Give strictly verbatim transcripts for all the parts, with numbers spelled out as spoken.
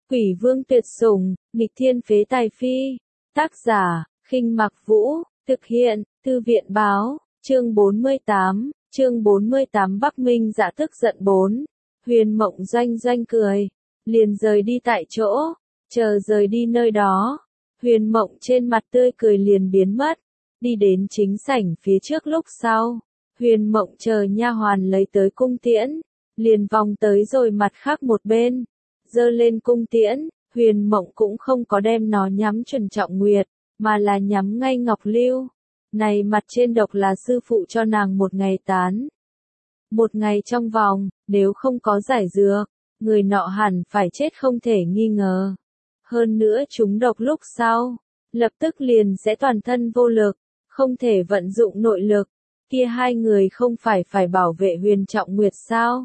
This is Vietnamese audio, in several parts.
Quỷ vương tuyệt sủng, nghịch thiên phế tài phi. Tác giả, Khinh Mặc Vũ, thực hiện, Thư viện báo, chương bốn mươi tám, chương bốn mươi tám Bắc Minh Dạ tức giận bốn. Huyền Mộng doanh doanh cười, liền rời đi tại chỗ, chờ rời đi nơi đó. Huyền Mộng trên mặt tươi cười liền biến mất, đi đến chính sảnh phía trước lúc sau. Huyền Mộng chờ nha hoàn lấy tới cung tiễn, liền vòng tới rồi mặt khác một bên, giơ lên cung tiễn. Huyền Mộng cũng không có đem nó nhắm chuẩn Trọng Nguyệt, mà là nhắm ngay Ngọc Lưu. Này mặt trên độc là sư phụ cho nàng một ngày tán. Một ngày trong vòng, nếu không có giải dược, người nọ hẳn phải chết không thể nghi ngờ. Hơn nữa chúng độc lúc sau, lập tức liền sẽ toàn thân vô lực, không thể vận dụng nội lực. Kia hai người không phải phải bảo vệ Huyền Trọng Nguyệt sao?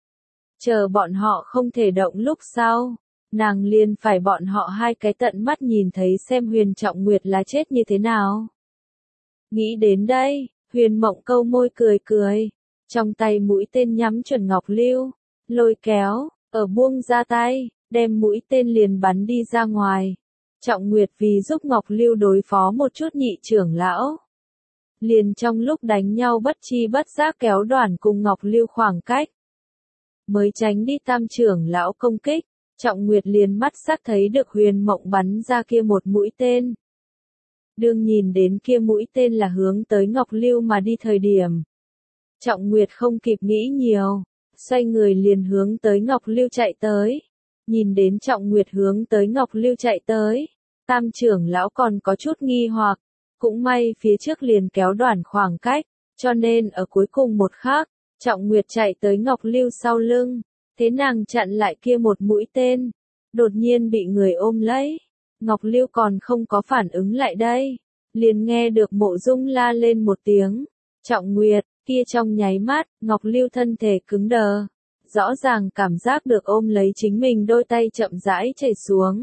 Chờ bọn họ không thể động lúc sau, nàng liền phải bọn họ hai cái tận mắt nhìn thấy xem Huyền Trọng Nguyệt là chết như thế nào. Nghĩ đến đây, Huyền Mộng câu môi cười cười, trong tay mũi tên nhắm chuẩn Ngọc Lưu, lôi kéo, ở buông ra tay, đem mũi tên liền bắn đi ra ngoài. Trọng Nguyệt vì giúp Ngọc Lưu đối phó một chút nhị trưởng lão, liền trong lúc đánh nhau bất chi bất giác kéo Đoản cùng Ngọc Lưu khoảng cách, mới tránh đi tam trưởng lão công kích. Trọng Nguyệt liền mắt sắc thấy được Huyền Mộng bắn ra kia một mũi tên. Đương nhìn đến kia mũi tên là hướng tới Ngọc Lưu mà đi thời điểm, Trọng Nguyệt không kịp nghĩ nhiều, xoay người liền hướng tới Ngọc Lưu chạy tới. Nhìn đến Trọng Nguyệt hướng tới Ngọc Lưu chạy tới, tam trưởng lão còn có chút nghi hoặc, cũng may phía trước liền kéo Đoản khoảng cách, cho nên ở cuối cùng một khắc, Trọng Nguyệt chạy tới Ngọc Lưu sau lưng, thế nàng chặn lại kia một mũi tên, đột nhiên bị người ôm lấy. Ngọc Lưu còn không có phản ứng lại đây, liền nghe được Mộ Dung la lên một tiếng, Trọng Nguyệt, kia trong nháy mắt, Ngọc Lưu thân thể cứng đờ, rõ ràng cảm giác được ôm lấy chính mình đôi tay chậm rãi chảy xuống.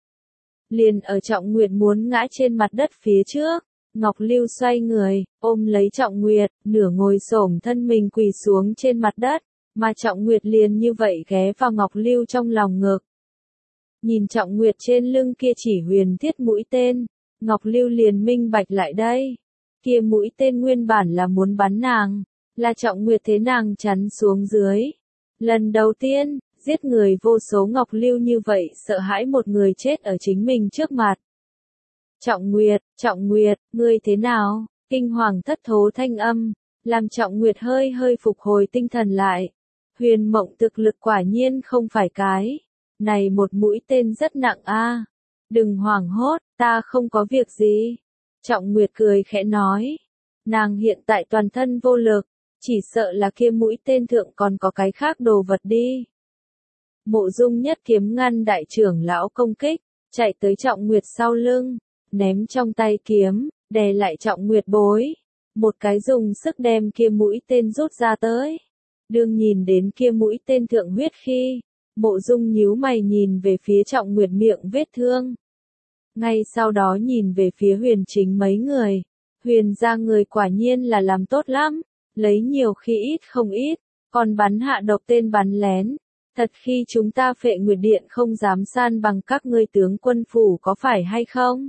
Liền ở Trọng Nguyệt muốn ngã trên mặt đất phía trước, Ngọc Lưu xoay người, ôm lấy Trọng Nguyệt, nửa ngồi xổm thân mình quỳ xuống trên mặt đất, mà Trọng Nguyệt liền như vậy ghé vào Ngọc Lưu trong lòng ngực. Nhìn Trọng Nguyệt trên lưng kia chỉ huyền thiết mũi tên, Ngọc Lưu liền minh bạch lại đây. Kia mũi tên nguyên bản là muốn bắn nàng, là Trọng Nguyệt thế nàng chắn xuống dưới. Lần đầu tiên, giết người vô số Ngọc Lưu như vậy sợ hãi một người chết ở chính mình trước mặt. Trọng Nguyệt, Trọng Nguyệt, ngươi thế nào? Kinh hoàng thất thố thanh âm, làm Trọng Nguyệt hơi hơi phục hồi tinh thần lại. Huyền Mộng thực lực quả nhiên không phải cái. Này một mũi tên rất nặng a. Đừng hoảng hốt, ta không có việc gì. Trọng Nguyệt cười khẽ nói. Nàng hiện tại toàn thân vô lực, chỉ sợ là kia mũi tên thượng còn có cái khác đồ vật đi. Mộ Dung nhất kiếm ngăn đại trưởng lão công kích, chạy tới Trọng Nguyệt sau lưng, ném trong tay kiếm, đè lại Trọng Nguyệt bối. Một cái dùng sức đem kia mũi tên rút ra tới. Đương nhìn đến kia mũi tên thượng huyết khi, Mộ Dung nhíu mày nhìn về phía Trọng Nguyệt miệng vết thương. Ngay sau đó nhìn về phía Huyền Chính mấy người. Huyền gia người quả nhiên là làm tốt lắm, lấy nhiều khi ít không ít, còn bắn hạ độc tên bắn lén. Thật khi chúng ta Phệ Nguyệt Điện không dám san bằng các ngươi tướng quân phủ có phải hay không?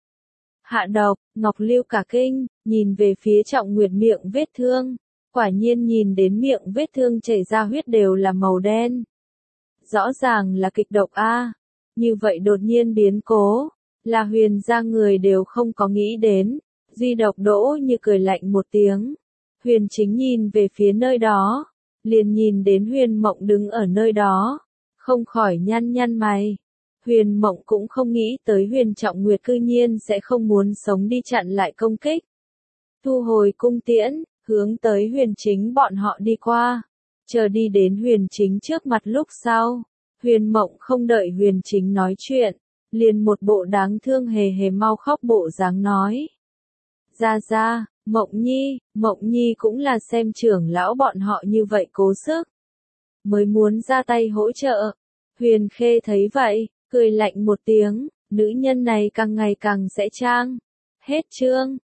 Hạ độc, Ngọc Lưu cả kinh, nhìn về phía Trọng Nguyệt miệng vết thương. Quả nhiên nhìn đến miệng vết thương chảy ra huyết đều là màu đen. Rõ ràng là kịch độc a. Như vậy đột nhiên biến cố, là Huyền gia người đều không có nghĩ đến. Duy độc Đỗ Như cười lạnh một tiếng. Huyền Chính nhìn về phía nơi đó, liền nhìn đến Huyền Mộng đứng ở nơi đó, không khỏi nhăn nhăn mày. Huyền Mộng cũng không nghĩ tới Huyền Trọng Nguyệt cư nhiên sẽ không muốn sống đi chặn lại công kích. Thu hồi cung tiễn, hướng tới Huyền Chính bọn họ đi qua. Chờ đi đến Huyền Chính trước mặt lúc sau, Huyền Mộng không đợi Huyền Chính nói chuyện, liền một bộ đáng thương hề hề mau khóc bộ dáng nói. Ra ra, Mộng Nhi, Mộng Nhi cũng là xem trưởng lão bọn họ như vậy cố sức, mới muốn ra tay hỗ trợ. Huyền Khê thấy vậy, cười lạnh một tiếng, nữ nhân này càng ngày càng sẽ trang. Hết chương.